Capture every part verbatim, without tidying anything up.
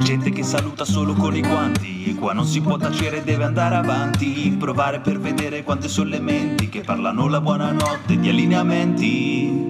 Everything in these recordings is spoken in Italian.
Gente che saluta solo con i guanti, e qua non si può tacere, deve andare avanti. Provare per vedere quante sono le menti che parlano la buonanotte di allineamenti.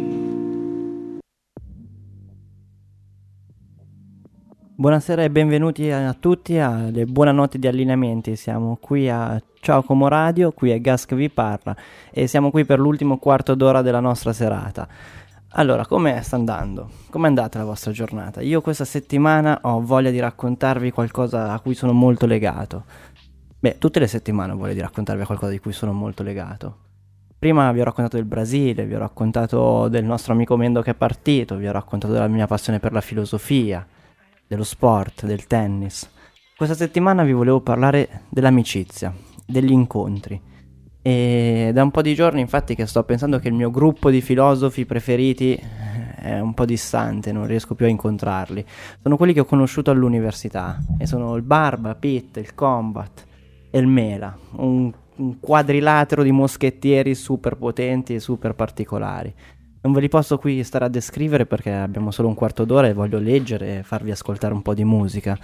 Buonasera e benvenuti a tutti alle buonanotte di allineamenti. Siamo qui a Ciao Como Radio, qui è Gas che vi parla e siamo qui per l'ultimo quarto d'ora della nostra serata. Allora, come sta andando? Com'è andata la vostra giornata? Io questa settimana ho voglia di raccontarvi qualcosa a cui sono molto legato. Beh, tutte le settimane ho voglia di raccontarvi qualcosa di cui sono molto legato. Prima vi ho raccontato del Brasile, vi ho raccontato del nostro amico Mendo che è partito, vi ho raccontato della mia passione per la filosofia, dello sport, del tennis. Questa settimana vi volevo parlare dell'amicizia, degli incontri. E da un po' di giorni infatti che sto pensando che il mio gruppo di filosofi preferiti è un po' distante, non riesco più a incontrarli. Sono quelli che ho conosciuto all'università e sono il Barba, Pitt, il Combat e il Mela, un, un quadrilatero di moschettieri super potenti e super particolari. Non ve li posso qui stare a descrivere perché abbiamo solo un quarto d'ora e voglio leggere e farvi ascoltare un po' di musica.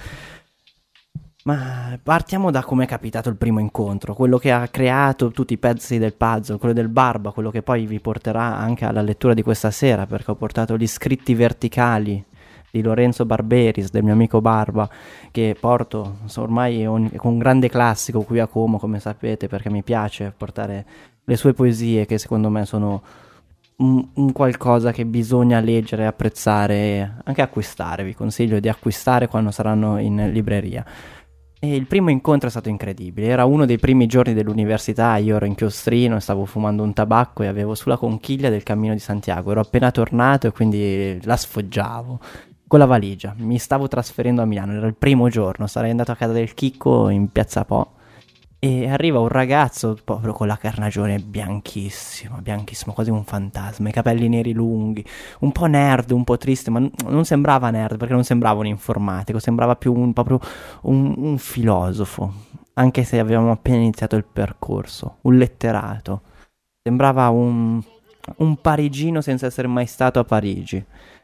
Ma partiamo da come è capitato il primo incontro, quello che ha creato tutti i pezzi del puzzle, quello del Barba, quello che poi vi porterà anche alla lettura di questa sera, perché ho portato gli scritti verticali di Lorenzo Barberis, del mio amico Barba, che porto ormai con un grande classico qui a Como, come sapete, perché mi piace portare le sue poesie che secondo me sono un, un qualcosa che bisogna leggere, apprezzare e anche acquistare. Vi consiglio di acquistare quando saranno in libreria. E il primo incontro è stato incredibile, era uno dei primi giorni dell'università, io ero inchiostrino e stavo fumando un tabacco e avevo sulla conchiglia del Cammino di Santiago, ero appena tornato e quindi la sfoggiavo con la valigia, mi stavo trasferendo a Milano, era il primo giorno, sarei andato a casa del Chicco in Piazza Po e arriva un ragazzo proprio con la carnagione bianchissima, bianchissimo, quasi un fantasma, i capelli neri lunghi, un po' nerd, un po' triste, ma n- non sembrava nerd perché non sembrava un informatico, sembrava più un, proprio un, un filosofo, anche se avevamo appena iniziato il percorso, un letterato, sembrava un, un parigino senza essere mai stato a Parigi.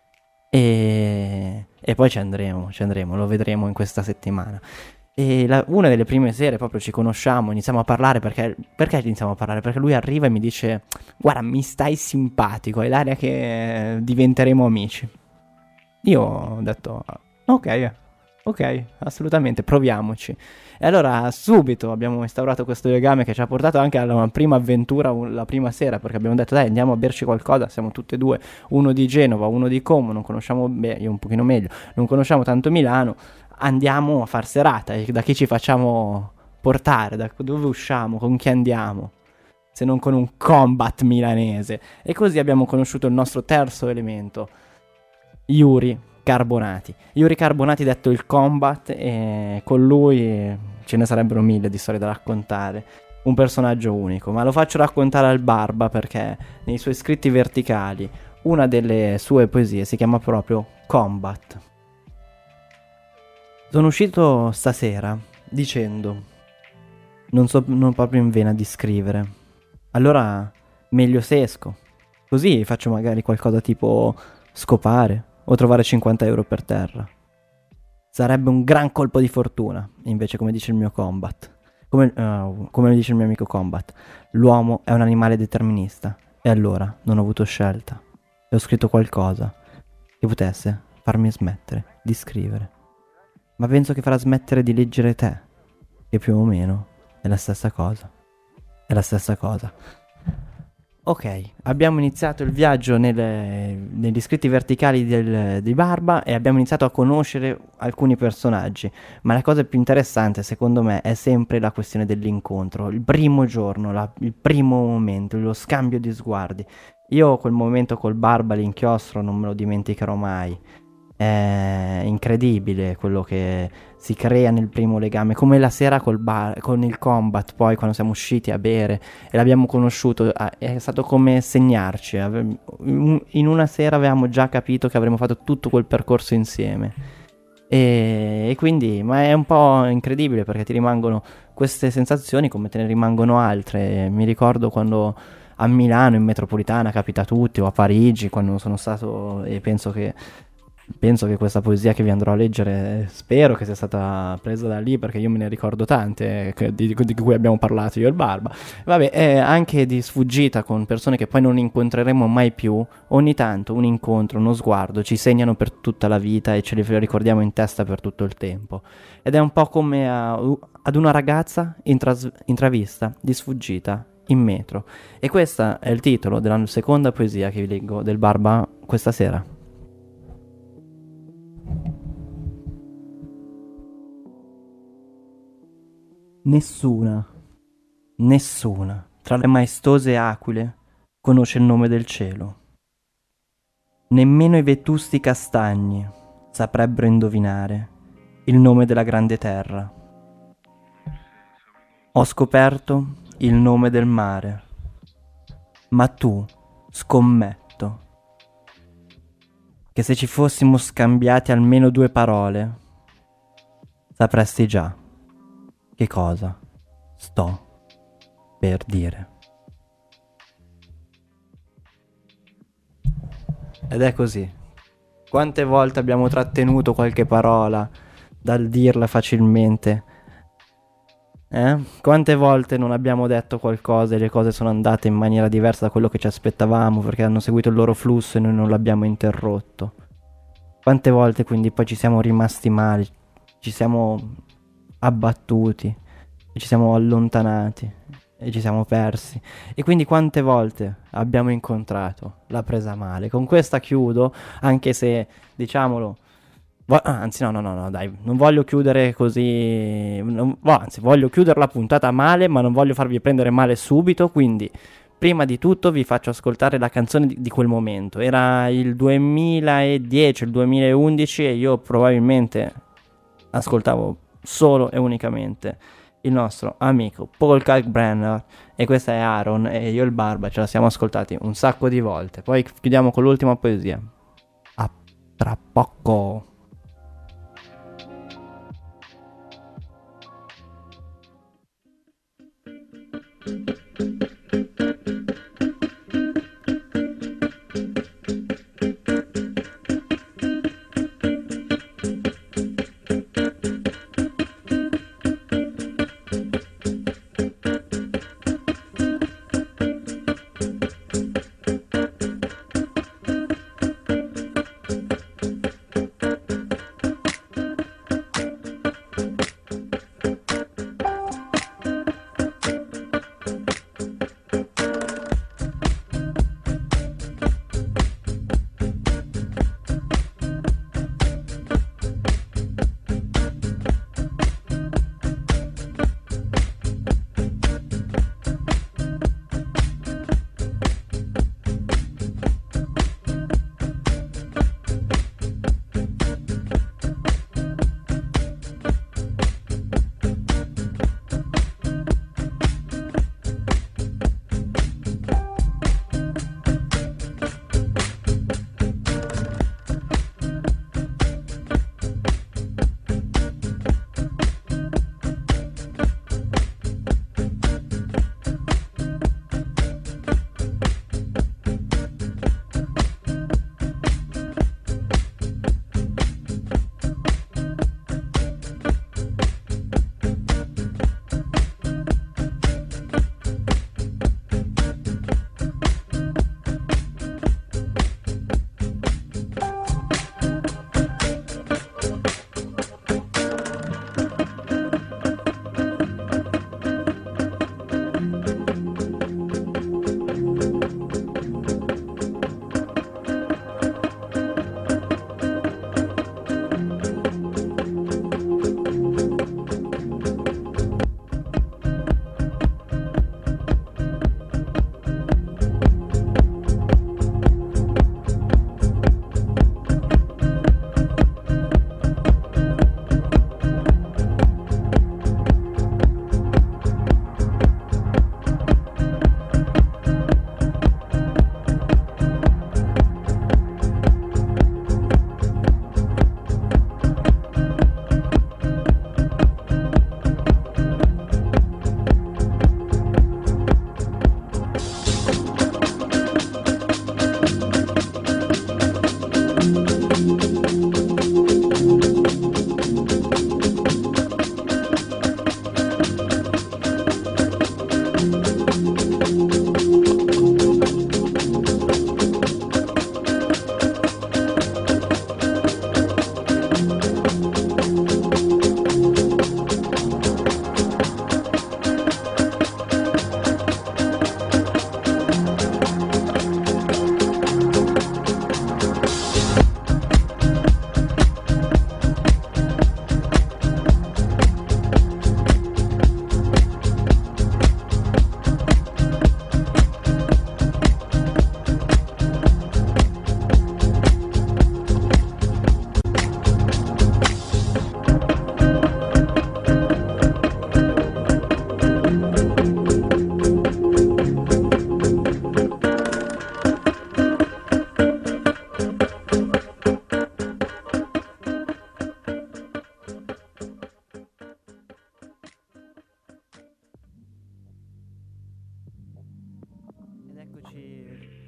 E, e poi ci andremo, ci andremo, lo vedremo in questa settimana. E la, una delle prime sere proprio ci conosciamo, iniziamo a parlare perché, perché iniziamo a parlare? Perché lui arriva e mi dice: guarda, mi stai simpatico, è l'aria che diventeremo amici. Io ho detto ok, ok, assolutamente, proviamoci. E allora subito abbiamo instaurato questo legame che ci ha portato anche alla prima avventura la prima sera, perché abbiamo detto dai, andiamo a berci qualcosa, siamo tutte e due, uno di Genova, uno di Como, non conosciamo, beh, io un pochino meglio, non conosciamo tanto Milano, andiamo a far serata e da chi ci facciamo portare, da dove usciamo, con chi andiamo, se non con un Combat milanese. E così abbiamo conosciuto il nostro terzo elemento, Yuri Carbonati. Yuri Carbonati detto il Combat, e con lui ce ne sarebbero mille di storie da raccontare, un personaggio unico, ma lo faccio raccontare al Barba perché nei suoi scritti verticali una delle sue poesie si chiama proprio Combat. Sono uscito stasera dicendo non so non proprio in vena di scrivere, allora meglio se esco, così faccio magari qualcosa tipo scopare o trovare cinquanta euro per terra. Sarebbe un gran colpo di fortuna, invece, come dice il mio Combat, come, uh, come dice il mio amico Combat, l'uomo è un animale determinista e allora non ho avuto scelta e ho scritto qualcosa che potesse farmi smettere di scrivere. Ma penso che farà smettere di leggere te, che più o meno è la stessa cosa. È la stessa cosa. Ok, abbiamo iniziato il viaggio nelle, negli scritti verticali del, di Barba e abbiamo iniziato a conoscere alcuni personaggi, ma la cosa più interessante secondo me è sempre la questione dell'incontro, il primo giorno, la, il primo momento, lo scambio di sguardi. Io quel momento col Barba, l'inchiostro, non me lo dimenticherò mai. È incredibile quello che si crea nel primo legame, come la sera col bar, con il Combat, poi quando siamo usciti a bere e l'abbiamo conosciuto, è stato come segnarci. In una sera avevamo già capito che avremmo fatto tutto quel percorso insieme e, e quindi, ma è un po' incredibile perché ti rimangono queste sensazioni come te ne rimangono altre. Mi ricordo quando a Milano in metropolitana capita a tutti, o a Parigi quando sono stato, e penso che penso che questa poesia che vi andrò a leggere, spero che sia stata presa da lì, perché io me ne ricordo tante che- di, di cui abbiamo parlato io e il Barba. Vabbè, è anche di sfuggita con persone che poi non incontreremo mai più. Ogni tanto un incontro, uno sguardo ci segnano per tutta la vita e ce li ricordiamo in testa per tutto il tempo. Ed è un po' come a- ad una ragazza intras- intravista, di sfuggita, in metro. E questo è il titolo della seconda poesia che vi leggo del Barba questa sera. Nessuna, nessuna tra le maestose aquile conosce il nome del cielo. Nemmeno i vetusti castagni saprebbero indovinare il nome della grande terra. Ho scoperto il nome del mare, ma tu, scommetto, che se ci fossimo scambiati almeno due parole, sapresti già che cosa sto per dire. Ed è così. Quante volte abbiamo trattenuto qualche parola dal dirla facilmente? Eh? Quante volte non abbiamo detto qualcosa e le cose sono andate in maniera diversa da quello che ci aspettavamo perché hanno seguito il loro flusso e noi non l'abbiamo interrotto? Quante volte quindi poi ci siamo rimasti male, ci siamo abbattuti, e ci siamo allontanati e ci siamo persi. E quindi quante volte abbiamo incontrato la presa male. Con questa chiudo, anche se, diciamolo, vo- anzi no no no no dai, non voglio chiudere così, non- vo- anzi voglio chiudere la puntata male, ma non voglio farvi prendere male subito, quindi prima di tutto vi faccio ascoltare la canzone di, di quel momento. Era il duemiladieci, il duemilaundici e io probabilmente ascoltavo solo e unicamente il nostro amico Paul Kalkbrenner, e questa è Aaron, e io e il Barba ce la siamo ascoltati un sacco di volte. Poi chiudiamo con l'ultima poesia. A tra poco.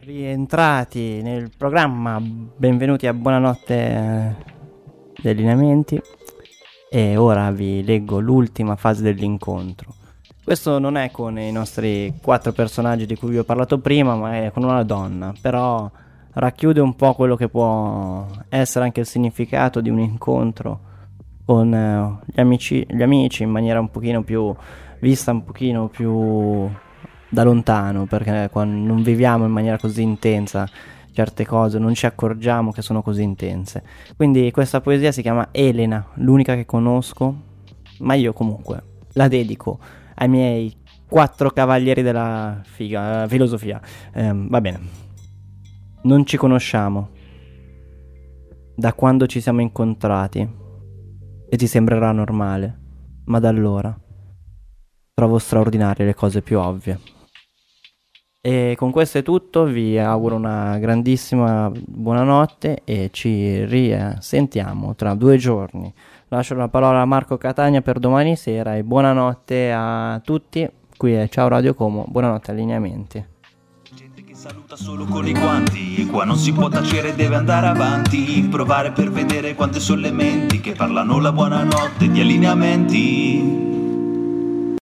Rientrati nel programma, benvenuti a Buonanotte eh, degli allineamenti, e ora vi leggo l'ultima fase dell'incontro. Questo non è con i nostri quattro personaggi di cui vi ho parlato prima, ma è con una donna, però racchiude un po' quello che può essere anche il significato di un incontro con eh, gli amici, gli amici in maniera un pochino più vista, un pochino più da lontano, perché quando non viviamo in maniera così intensa certe cose, non ci accorgiamo che sono così intense. Quindi questa poesia si chiama Elena, l'unica che conosco, ma io comunque la dedico ai miei quattro cavalieri della figa, uh, filosofia. Um, va bene. Non ci conosciamo da quando ci siamo incontrati e ti sembrerà normale, ma da allora trovo straordinarie le cose più ovvie. E con questo è tutto, vi auguro una grandissima buonanotte e ci risentiamo tra due giorni. Lascio la parola a Marco Catania per domani sera e buonanotte a tutti. Qui è Ciao Radio Como, buonanotte allineamenti. Gente che saluta solo con i guanti, qua non si può tacere, deve andare avanti, provare per vedere quante sono le menti che parlano la buonanotte di allineamenti.